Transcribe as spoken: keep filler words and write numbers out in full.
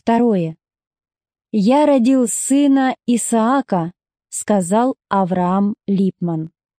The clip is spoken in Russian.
Второе. «Я родил сына Исаака», — сказал Авраам Липман.